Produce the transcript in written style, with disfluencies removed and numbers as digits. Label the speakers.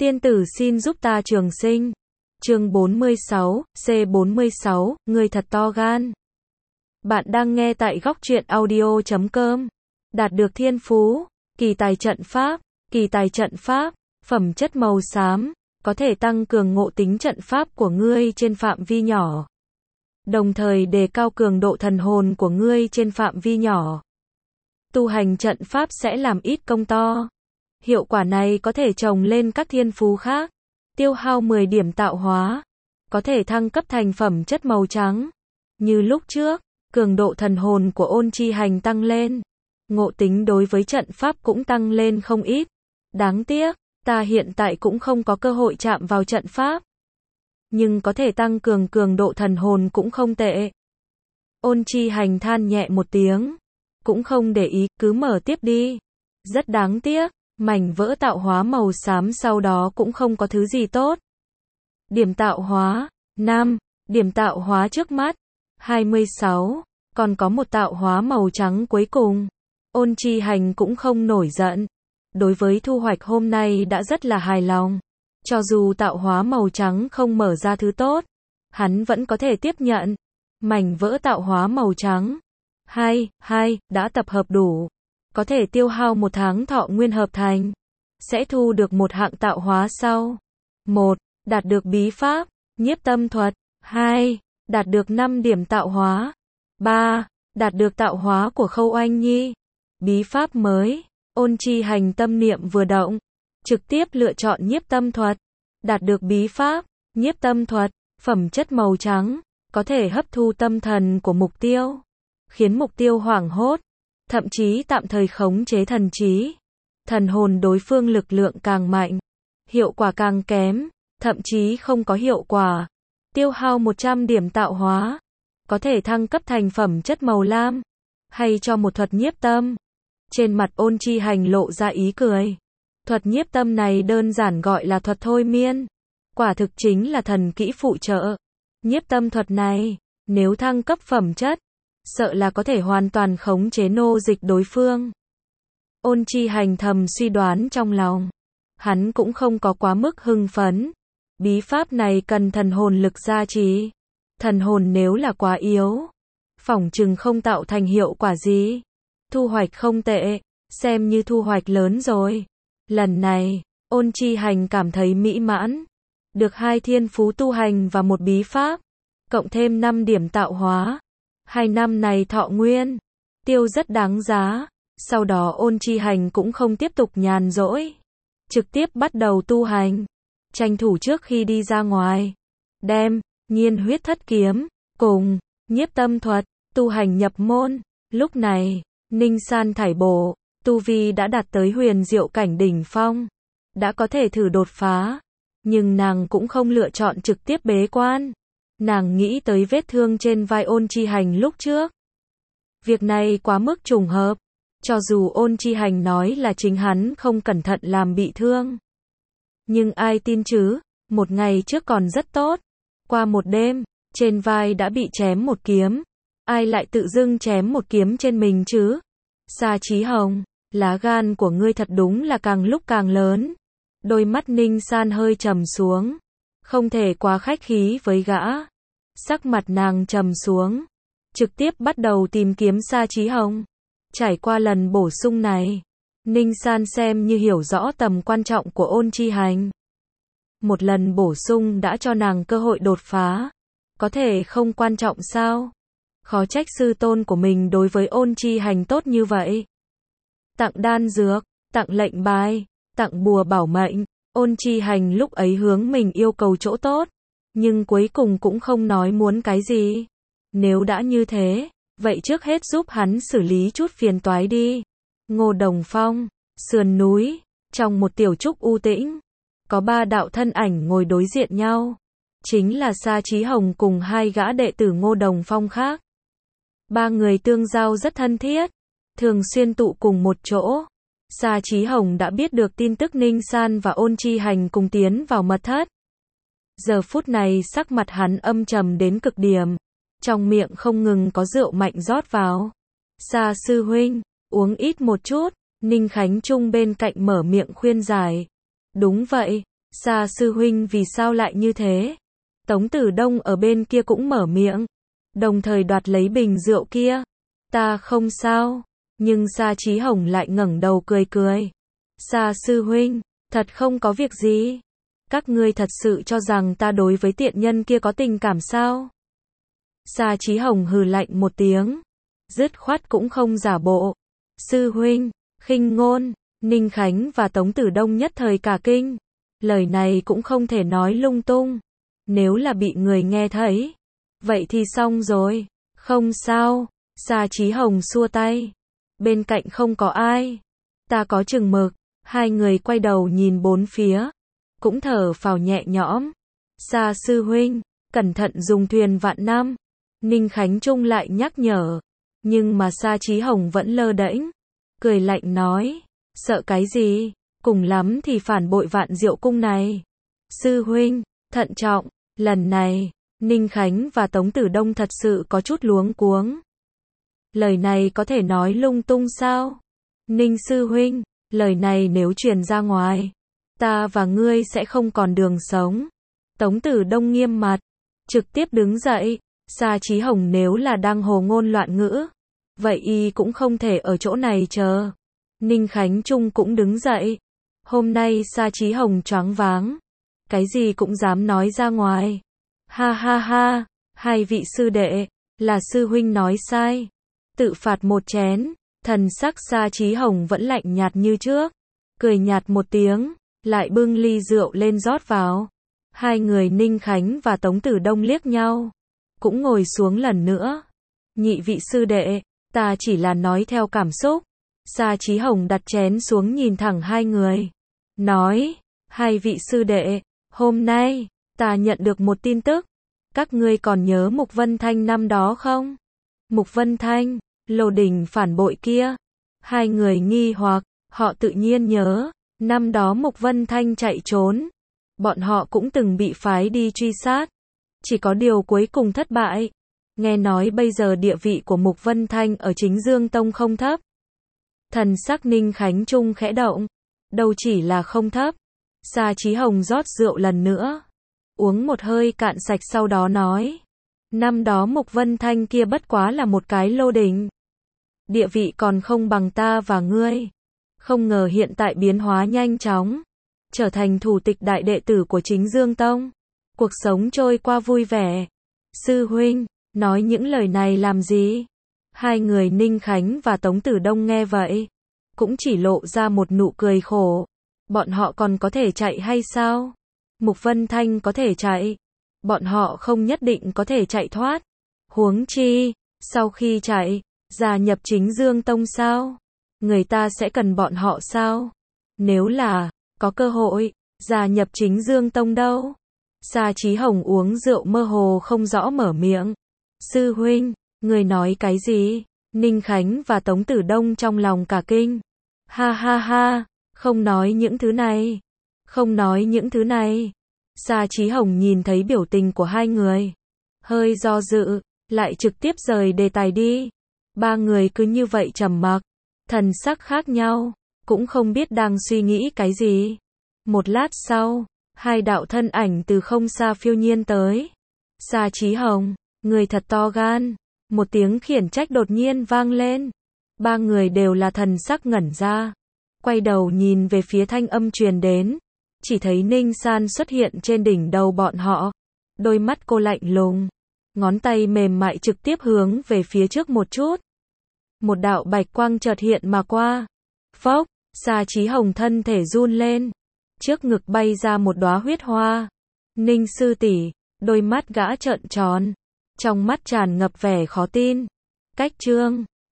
Speaker 1: Tiên tử xin giúp ta trường sinh. Chương 46, C46, người thật to gan. Bạn đang nghe tại góc truyện audio.com. Đạt được thiên phú, kỳ tài trận pháp, phẩm chất màu xám, có thể tăng cường ngộ tính trận pháp của ngươi trên phạm vi nhỏ. Đồng thời đề cao cường độ thần hồn của ngươi trên phạm vi nhỏ. Tu hành trận pháp sẽ làm ít công to. Hiệu quả này có thể trồng lên các thiên phú khác. Tiêu hao 10 điểm tạo hóa, có thể thăng cấp thành phẩm chất màu trắng. Như lúc trước, cường độ thần hồn của Ôn Chi Hành tăng lên. Ngộ tính đối với trận pháp cũng tăng lên không ít. Đáng tiếc, ta hiện tại cũng không có cơ hội chạm vào trận pháp. Nhưng có thể tăng cường cường độ thần hồn cũng không tệ. Ôn Chi Hành than nhẹ một tiếng. Cũng không để ý, cứ mở tiếp đi. Rất đáng tiếc, mảnh vỡ tạo hóa màu xám sau đó cũng không có thứ gì tốt. Điểm tạo hóa, 5. Điểm tạo hóa trước mắt, 26. Còn có một tạo hóa màu trắng cuối cùng. Ôn Chi Hành cũng không nổi giận. Đối với thu hoạch hôm nay đã rất là hài lòng. Cho dù tạo hóa màu trắng không mở ra thứ tốt, hắn vẫn có thể tiếp nhận. Mảnh vỡ tạo hóa màu trắng, 2, đã tập hợp đủ. Có thể tiêu hao 1 tháng thọ nguyên hợp thành. Sẽ thu được một hạng tạo hóa sau. 1. Đạt được bí pháp, nhiếp tâm thuật. 2. Đạt được 5 điểm tạo hóa. 3. Đạt được tạo hóa của Khâu Oanh Nhi. Bí pháp mới. Ôn Chi Hành tâm niệm vừa động, trực tiếp lựa chọn nhiếp tâm thuật. Đạt được bí pháp, nhiếp tâm thuật, phẩm chất màu trắng, có thể hấp thu tâm thần của mục tiêu, khiến mục tiêu hoảng hốt, thậm chí tạm thời khống chế thần trí. Thần hồn đối phương lực lượng càng mạnh, hiệu quả càng kém, thậm chí không có hiệu quả. Tiêu hao 100 điểm tạo hóa, có thể thăng cấp thành phẩm chất màu lam, hay cho một thuật nhiếp tâm. Trên mặt Ôn Chi Hành lộ ra ý cười. Thuật nhiếp tâm này đơn giản gọi là thuật thôi miên. Quả thực chính là thần kỹ phụ trợ. Nhiếp tâm thuật này, nếu thăng cấp phẩm chất, sợ là có thể hoàn toàn khống chế nô dịch đối phương. Ôn Chi Hành thầm suy đoán trong lòng. Hắn cũng không có quá mức hưng phấn. Bí pháp này cần thần hồn lực gia trì. Thần hồn nếu là quá yếu, phỏng chừng không tạo thành hiệu quả gì. Thu hoạch không tệ, xem như thu hoạch lớn rồi. Lần này, Ôn Chi Hành cảm thấy mỹ mãn. Được 2 thiên phú tu hành và 1 bí pháp, cộng thêm 5 điểm tạo hóa. 2 năm này thọ nguyên, tiêu rất đáng giá. Sau đó Ôn Chi Hành cũng không tiếp tục nhàn rỗi. Trực tiếp bắt đầu tu hành. Tranh thủ trước khi đi ra ngoài, đem Nhiên Huyết Thất Kiếm cùng nhiếp tâm thuật tu hành nhập môn. Lúc này, Ninh San thải bộ, tu vi đã đạt tới huyền diệu cảnh đỉnh phong, đã có thể thử đột phá, nhưng nàng cũng không lựa chọn trực tiếp bế quan. Nàng nghĩ tới vết thương trên vai Ôn Chi Hành lúc trước. Việc này quá mức trùng hợp, cho dù Ôn Chi Hành nói là chính hắn không cẩn thận làm bị thương. Nhưng ai tin chứ, một ngày trước còn rất tốt, qua một đêm, trên vai đã bị chém một kiếm. Ai lại tự dưng chém một kiếm trên mình chứ? Sa Chí Hồng, lá gan của ngươi thật đúng là càng lúc càng lớn. Đôi mắt Ninh San hơi trầm xuống. Không thể quá khách khí với gã. Sắc mặt nàng trầm xuống. Trực tiếp bắt đầu tìm kiếm Sa Chí Hồng. Trải qua lần bổ sung này, Ninh San xem như hiểu rõ tầm quan trọng của Ôn Chi Hành. Một lần bổ sung đã cho nàng cơ hội đột phá. Có thể không quan trọng sao? Khó trách sư tôn của mình đối với Ôn Chi Hành tốt như vậy. Tặng đan dược, tặng lệnh bài, tặng bùa bảo mệnh. Ôn Chi Hành lúc ấy hướng mình yêu cầu chỗ tốt, nhưng cuối cùng cũng không nói muốn cái gì. Nếu đã như thế, vậy trước hết giúp hắn xử lý chút phiền toái đi. Ngô Đồng Phong, sườn núi, trong một tiểu trúc u tĩnh, có 3 đạo thân ảnh ngồi đối diện nhau. Chính là Sa Chí Hồng cùng 2 gã đệ tử Ngô Đồng Phong khác. 3 người tương giao rất thân thiết, thường xuyên tụ cùng một chỗ. Sa Chí Hồng đã biết được tin tức Ninh San và Ôn Chi Hành cùng tiến vào mật thất. Giờ phút này sắc mặt hắn âm trầm đến cực điểm, trong miệng không ngừng có rượu mạnh rót vào. Sa sư huynh, uống ít một chút. Ninh Khánh Trung bên cạnh mở miệng khuyên giải. Đúng vậy, Sa sư huynh vì sao lại như thế? Tống Tử Đông ở bên kia cũng mở miệng, đồng thời đoạt lấy bình rượu kia. Ta không sao, nhưng Sa Chí Hồng lại ngẩng đầu cười cười. Sa sư huynh, thật không có việc gì. Các ngươi thật sự cho rằng ta đối với tiện nhân kia có tình cảm sao? Sa Chí Hồng hừ lạnh một tiếng, dứt khoát cũng không giả bộ. Sư huynh, khinh ngôn. Ninh Khánh và Tống Tử Đông nhất thời cả kinh. Lời này cũng không thể nói lung tung. Nếu là bị người nghe thấy, vậy thì xong rồi. Không sao. Sa Chí Hồng xua tay. Bên cạnh không có ai. Ta có chừng mực. Hai người quay đầu nhìn bốn phía, cũng thở phào nhẹ nhõm. Sa sư huynh, cẩn thận dùng thuyền vạn năm. Ninh Khánh Trung lại nhắc nhở. Nhưng mà Sa Chí Hồng vẫn lơ đễnh, cười lạnh nói. Sợ cái gì? Cùng lắm thì phản bội Vạn Diệu Cung này. Sư huynh, thận trọng. Lần này, Ninh Khánh và Tống Tử Đông thật sự có chút luống cuống. Lời này có thể nói lung tung sao? Ninh sư huynh, lời này nếu truyền ra ngoài, ta và ngươi sẽ không còn đường sống. Tống Tử Đông nghiêm mặt, trực tiếp đứng dậy. Sa Chí Hồng nếu là đang hồ ngôn loạn ngữ, vậy y cũng không thể ở chỗ này chờ. Ninh Khánh Trung cũng đứng dậy. Hôm nay Sa Chí Hồng choáng váng, cái gì cũng dám nói ra ngoài. Ha ha ha, hai vị sư đệ, là sư huynh nói sai. Tự phạt một chén. Thần sắc Sa Chí Hồng vẫn lạnh nhạt như trước, cười nhạt một tiếng, lại bưng ly rượu lên rót vào. Hai người Ninh Khánh và Tống Tử Đông liếc nhau, cũng ngồi xuống lần nữa. Nhị vị sư đệ, ta chỉ là nói theo cảm xúc. Sa Chí Hồng đặt chén xuống nhìn thẳng hai người, nói, hai vị sư đệ, hôm nay, ta nhận được một tin tức. Các ngươi còn nhớ Mục Vân Thanh năm đó không? Mục Vân Thanh, Lô Đình phản bội kia. Hai người nghi hoặc, họ tự nhiên nhớ, năm đó Mục Vân Thanh chạy trốn. Bọn họ cũng từng bị phái đi truy sát. Chỉ có điều cuối cùng thất bại. Nghe nói bây giờ địa vị của Mục Vân Thanh ở Chính Dương Tông không thấp. Thần sắc Ninh Khánh Trung khẽ động. Đâu chỉ là không thấp. Sa Chí Hồng rót rượu lần nữa, uống một hơi cạn sạch sau đó nói. Năm đó Mục Vân Thanh kia bất quá là một cái lô đình. Địa vị còn không bằng ta và ngươi. Không ngờ hiện tại biến hóa nhanh chóng, trở thành thủ tịch đại đệ tử của Chính Dương Tông. Cuộc sống trôi qua vui vẻ. Sư huynh, nói những lời này làm gì? Hai người Ninh Khánh và Tống Tử Đông nghe vậy, cũng chỉ lộ ra một nụ cười khổ. Bọn họ còn có thể chạy hay sao? Mục Vân Thanh có thể chạy, bọn họ không nhất định có thể chạy thoát. Huống chi, sau khi chạy, gia nhập Chính Dương Tông sao? Người ta sẽ cần bọn họ sao? Nếu là, có cơ hội, gia nhập Chính Dương Tông đâu? Sa Chí Hồng uống rượu mơ hồ không rõ mở miệng. Sư huynh, người nói cái gì? Ninh Khánh và Tống Tử Đông trong lòng cả kinh. Ha ha ha, không nói những thứ này. Không nói những thứ này. Sa Chí Hồng nhìn thấy biểu tình của hai người, hơi do dự, lại trực tiếp rời đề tài đi. Ba người cứ như vậy trầm mặc, thần sắc khác nhau, cũng không biết đang suy nghĩ cái gì. Một lát sau, hai đạo thân ảnh từ không xa phiêu nhiên tới. Sa Chí Hồng, người thật to gan. Một tiếng khiển trách đột nhiên vang lên. Ba người đều là thần sắc ngẩn ra, quay đầu nhìn về phía thanh âm truyền đến. Chỉ thấy Ninh San xuất hiện trên đỉnh đầu bọn họ. Đôi mắt cô lạnh lùng, ngón tay mềm mại trực tiếp hướng về phía trước một chút. Một đạo bạch quang chợt hiện mà qua. Phốc, Sa Chí Hồng thân thể run lên. Trước ngực bay ra một đóa huyết hoa. Ninh sư tỷ, đôi mắt gã trợn tròn, trong mắt tràn ngập vẻ khó tin. Cách chương